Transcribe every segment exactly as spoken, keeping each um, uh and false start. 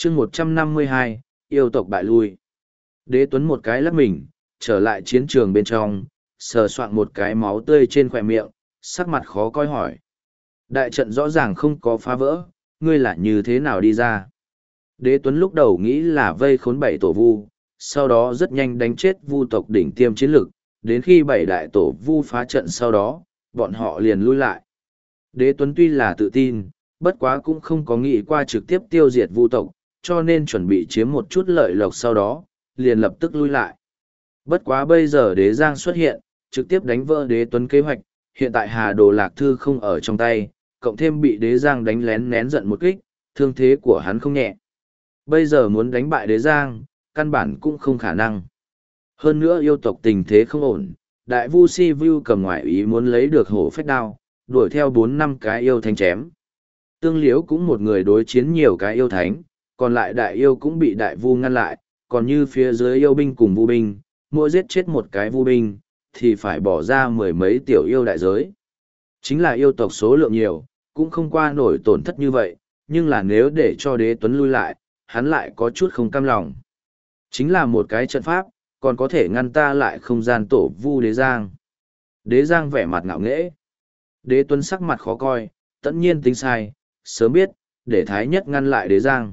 chương một trăm năm mươi hai, yêu tộc bại lui. Đế Tuấn một cái lắc mình, trở lại chiến trường bên trong, sờ soạn một cái máu tươi trên khỏe miệng, sắc mặt khó coi hỏi. Đại trận rõ ràng không có phá vỡ, ngươi là như thế nào đi ra? Đế Tuấn lúc đầu nghĩ là vây khốn bảy tổ vu, sau đó rất nhanh đánh chết vu tộc đỉnh tiêm chiến lực, đến khi bảy đại tổ vu phá trận sau đó, bọn họ liền lui lại. Đế Tuấn tuy là tự tin, bất quá cũng không có nghĩ qua trực tiếp tiêu diệt vu tộc, cho nên chuẩn bị chiếm một chút lợi lộc sau đó, liền lập tức lui lại. Bất quá bây giờ đế Giang xuất hiện, trực tiếp đánh vỡ đế Tuấn kế hoạch, hiện tại Hà Đồ Lạc Thư không ở trong tay, cộng thêm bị đế Giang đánh lén nén giận một kích, thương thế của hắn không nhẹ. Bây giờ muốn đánh bại đế Giang, căn bản cũng không khả năng. Hơn nữa yêu tộc tình thế không ổn, đại vu Si Vu cầm ngoại ý muốn lấy được hổ phách đao, đuổi theo bốn năm cái yêu thánh chém. Tương Liễu cũng một người đối chiến nhiều cái yêu thánh, còn lại đại yêu cũng bị đại vu ngăn lại, còn như phía dưới yêu binh cùng vu binh, mỗi giết chết một cái vu binh, thì phải bỏ ra mười mấy tiểu yêu đại giới. Chính là yêu tộc số lượng nhiều, cũng không qua nổi tổn thất như vậy, nhưng là nếu để cho đế Tuấn lui lại, hắn lại có chút không cam lòng. Chính là một cái trận pháp, còn có thể ngăn ta lại không gian tổ vu đế Giang. Đế Giang vẻ mặt ngạo nghễ. Đế Tuấn sắc mặt khó coi, tất nhiên tính sai, sớm biết, để Thái Nhất ngăn lại đế Giang.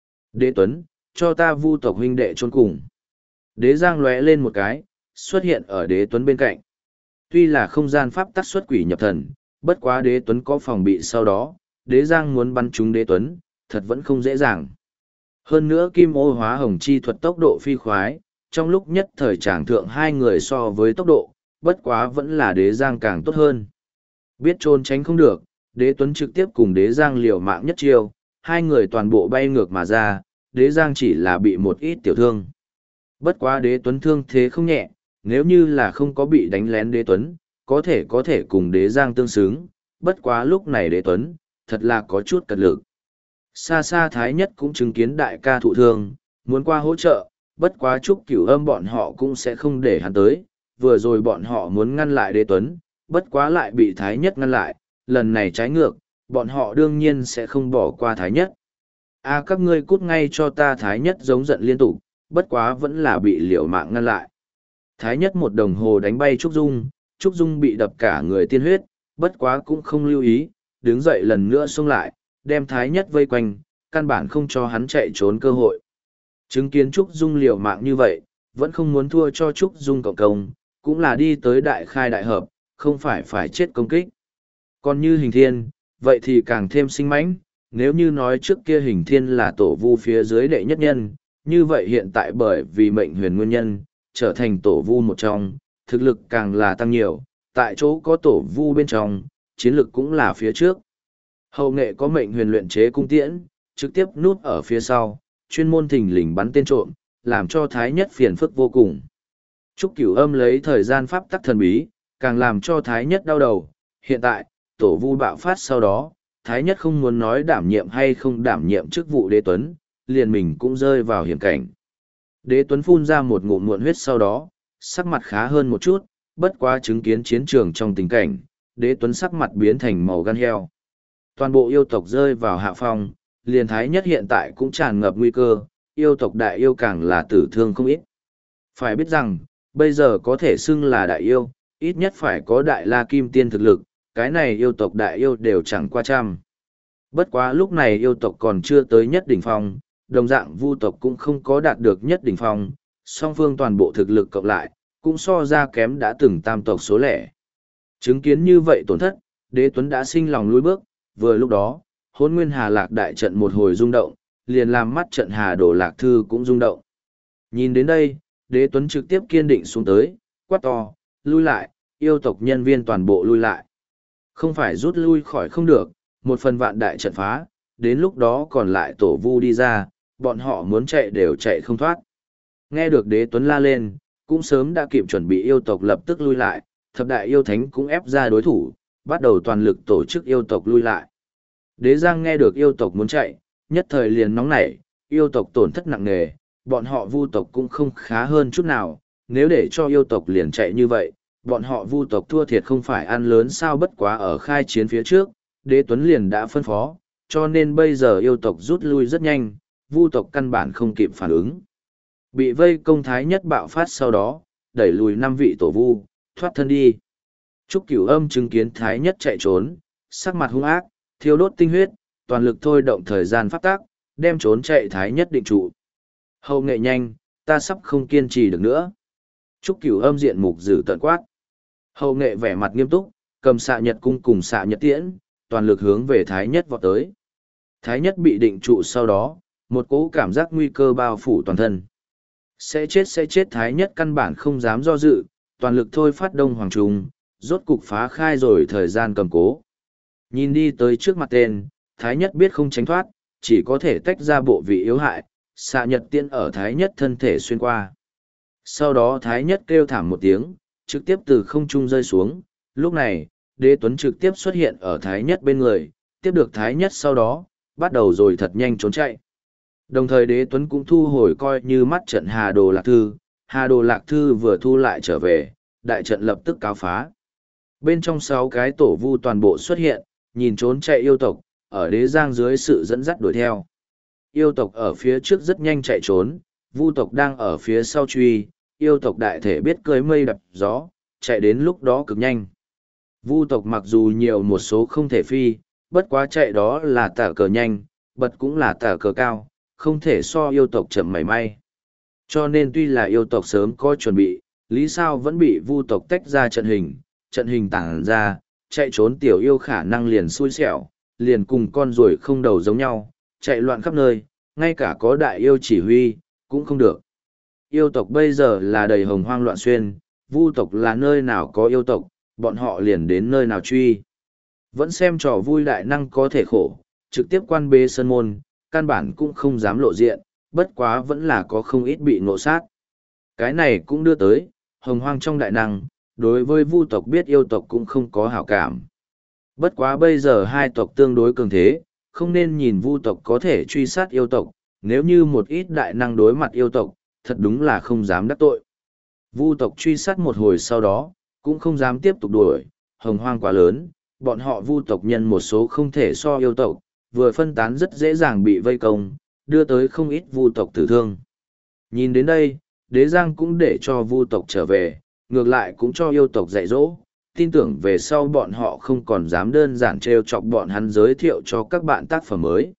Đế Tuấn, cho ta vu tộc huynh đệ chôn cùng. Đế Giang lóe lên một cái, xuất hiện ở đế Tuấn bên cạnh. Tuy là không gian pháp tắc xuất quỷ nhập thần, bất quá đế Tuấn có phòng bị sau đó, đế Giang muốn bắn trúng đế Tuấn, thật vẫn không dễ dàng. Hơn nữa kim ô hóa hồng chi thuật tốc độ phi khoái, trong lúc nhất thời tràng thượng hai người so với tốc độ, bất quá vẫn là đế Giang càng tốt hơn. Biết trốn tránh không được, đế Tuấn trực tiếp cùng đế Giang liều mạng nhất chiêu, hai người toàn bộ bay ngược mà ra, đế Giang chỉ là bị một ít tiểu thương. Bất quá đế Tuấn thương thế không nhẹ, nếu như là không có bị đánh lén đế Tuấn, có thể có thể cùng đế Giang tương xứng, bất quá lúc này đế Tuấn, thật là có chút cật lực. Xa xa Thái Nhất cũng chứng kiến đại ca thụ thương, muốn qua hỗ trợ, bất quá Trúc Cửu Âm bọn họ cũng sẽ không để hắn tới, vừa rồi bọn họ muốn ngăn lại đế Tuấn, bất quá lại bị Thái Nhất ngăn lại, lần này trái ngược, bọn họ đương nhiên sẽ không bỏ qua Thái Nhất. A các ngươi cút ngay cho ta. Thái Nhất giống giận liên tục, bất quá vẫn là bị liều mạng ngăn lại. Thái Nhất một đồng hồ đánh bay Trúc Dung, Trúc Dung bị đập cả người tiên huyết, bất quá cũng không lưu ý, đứng dậy lần nữa xông lại, đem Thái Nhất vây quanh, căn bản không cho hắn chạy trốn cơ hội. Chứng kiến Trúc Dung liều mạng như vậy, vẫn không muốn thua cho Trúc Dung cộng công, cũng là đi tới đại khai đại hợp, không phải phải chết công kích. Còn như Hình Thiên, vậy thì càng thêm sinh mãnh, nếu như nói trước kia Hình Thiên là tổ vu phía dưới đệ nhất nhân, như vậy hiện tại bởi vì mệnh huyền nguyên nhân, trở thành tổ vu một trong, thực lực càng là tăng nhiều, tại chỗ có tổ vu bên trong, chiến lực cũng là phía trước. Hậu nghệ có mệnh huyền luyện chế cung tiễn, trực tiếp núp ở phía sau, chuyên môn thình lình bắn tên trộm, làm cho Thái Nhất phiền phức vô cùng. Trúc Cửu Âm lấy thời gian pháp tắc thần bí, càng làm cho Thái Nhất đau đầu. Hiện tại, tổ vu bạo phát sau đó, Thái Nhất không muốn nói đảm nhiệm hay không đảm nhiệm chức vụ đế Tuấn, liền mình cũng rơi vào hiểm cảnh. Đế Tuấn phun ra một ngụm muộn huyết sau đó, sắc mặt khá hơn một chút, bất quá chứng kiến chiến trường trong tình cảnh, đế Tuấn sắc mặt biến thành màu gan heo. Toàn bộ yêu tộc rơi vào hạ phong, liền Thái Nhất hiện tại cũng tràn ngập nguy cơ, yêu tộc đại yêu càng là tử thương không ít. Phải biết rằng, bây giờ có thể xưng là đại yêu, ít nhất phải có đại la kim tiên thực lực, cái này yêu tộc đại yêu đều chẳng qua trăm. Bất quá lúc này yêu tộc còn chưa tới nhất đỉnh phong, đồng dạng vu tộc cũng không có đạt được nhất đỉnh phong, song phương toàn bộ thực lực cộng lại, cũng so ra kém đã từng tam tộc số lẻ. Chứng kiến như vậy tổn thất, đế Tuấn đã sinh lòng lùi bước, vừa lúc đó, Hỗn Nguyên Hà Lạc đại trận một hồi rung động, liền làm mắt trận Hà Đồ Lạc Thư cũng rung động. Nhìn đến đây, đế Tuấn trực tiếp kiên định xuống tới, quát to, lui lại, yêu tộc nhân viên toàn bộ lui lại. Không phải rút lui khỏi không được, một phần vạn đại trận phá, đến lúc đó còn lại tổ vu đi ra, bọn họ muốn chạy đều chạy không thoát. Nghe được đế Tuấn la lên, cũng sớm đã kịp chuẩn bị yêu tộc lập tức lui lại, thập đại yêu thánh cũng ép ra đối thủ, bắt đầu toàn lực tổ chức yêu tộc lui lại. Đế Giang nghe được yêu tộc muốn chạy, nhất thời liền nóng nảy, yêu tộc tổn thất nặng nề, bọn họ vu tộc cũng không khá hơn chút nào, nếu để cho yêu tộc liền chạy như vậy, bọn họ vu tộc thua thiệt không phải ăn lớn sao. Bất quá ở khai chiến phía trước, đế Tuấn liền đã phân phó, cho nên bây giờ yêu tộc rút lui rất nhanh, vu tộc căn bản không kịp phản ứng. Bị vây công thái nhất bạo phát sau đó, đẩy lùi năm vị tổ vu, thoát thân đi. Trúc Cửu Âm chứng kiến thái nhất chạy trốn, sắc mặt hung ác, thiêu đốt tinh huyết, toàn lực thôi động thời gian pháp tác, đem trốn chạy thái nhất định trụ. Hậu nghệ nhanh, ta sắp không kiên trì được nữa. Trúc Cửu Âm diện mục dữ tợn quát. Hậu nghệ vẻ mặt nghiêm túc, cầm xạ nhật cung cùng xạ nhật tiễn, toàn lực hướng về thái nhất vọt tới. Thái nhất bị định trụ sau đó, một cỗ cảm giác nguy cơ bao phủ toàn thân. Sẽ chết sẽ chết thái nhất căn bản không dám do dự, toàn lực thôi phát đông hoàng trùng, rốt cục phá khai rồi thời gian cầm cố. Nhìn đi tới trước mặt tên, thái nhất biết không tránh thoát, chỉ có thể tách ra bộ vị yếu hại, xạ nhật tiễn ở thái nhất thân thể xuyên qua. Sau đó thái nhất kêu thảm một tiếng, trực tiếp từ không trung rơi xuống, lúc này, đế tuấn trực tiếp xuất hiện ở thái nhất bên người, tiếp được thái nhất sau đó, bắt đầu rồi thật nhanh trốn chạy. Đồng thời đế tuấn cũng thu hồi coi như mắt trận Hà Đồ Lạc Thư, Hà Đồ Lạc Thư vừa thu lại trở về, đại trận lập tức cáo phá. Bên trong sáu cái tổ vu toàn bộ xuất hiện, nhìn trốn chạy yêu tộc, ở đế giang dưới sự dẫn dắt đuổi theo. Yêu tộc ở phía trước rất nhanh chạy trốn, vu tộc đang ở phía sau truy, yêu tộc đại thể biết cưới mây đập gió, chạy đến lúc đó cực nhanh. Vu tộc mặc dù nhiều một số không thể phi, bất quá chạy đó là tả cờ nhanh, bật cũng là tả cờ cao, không thể so yêu tộc chậm mảy may. Cho nên tuy là yêu tộc sớm có chuẩn bị, lý sao vẫn bị vu tộc tách ra trận hình, trận hình tản ra, chạy trốn tiểu yêu khả năng liền xui xẻo, liền cùng con ruồi không đầu giống nhau, chạy loạn khắp nơi, ngay cả có đại yêu chỉ huy, cũng không được. Yêu tộc bây giờ là đầy hồng hoang loạn xuyên, vu tộc là nơi nào có yêu tộc, bọn họ liền đến nơi nào truy. Vẫn xem trò vui đại năng có thể khổ, trực tiếp quan bê sơn môn, căn bản cũng không dám lộ diện, bất quá vẫn là có không ít bị ngộ sát. Cái này cũng đưa tới, hồng hoang trong đại năng, đối với vu tộc biết yêu tộc cũng không có hảo cảm. Bất quá bây giờ hai tộc tương đối cường thế, không nên nhìn vu tộc có thể truy sát yêu tộc, nếu như một ít đại năng đối mặt yêu tộc, thật đúng là không dám đắc tội. Vu tộc truy sát một hồi sau đó, cũng không dám tiếp tục đuổi, hồng hoang quá lớn, bọn họ vu tộc nhân một số không thể so yêu tộc, vừa phân tán rất dễ dàng bị vây công, đưa tới không ít vu tộc tử thương. Nhìn đến đây, đế giang cũng để cho vu tộc trở về, ngược lại cũng cho yêu tộc dạy dỗ, tin tưởng về sau bọn họ không còn dám đơn giản trêu chọc bọn hắn giới thiệu cho các bạn tác phẩm mới.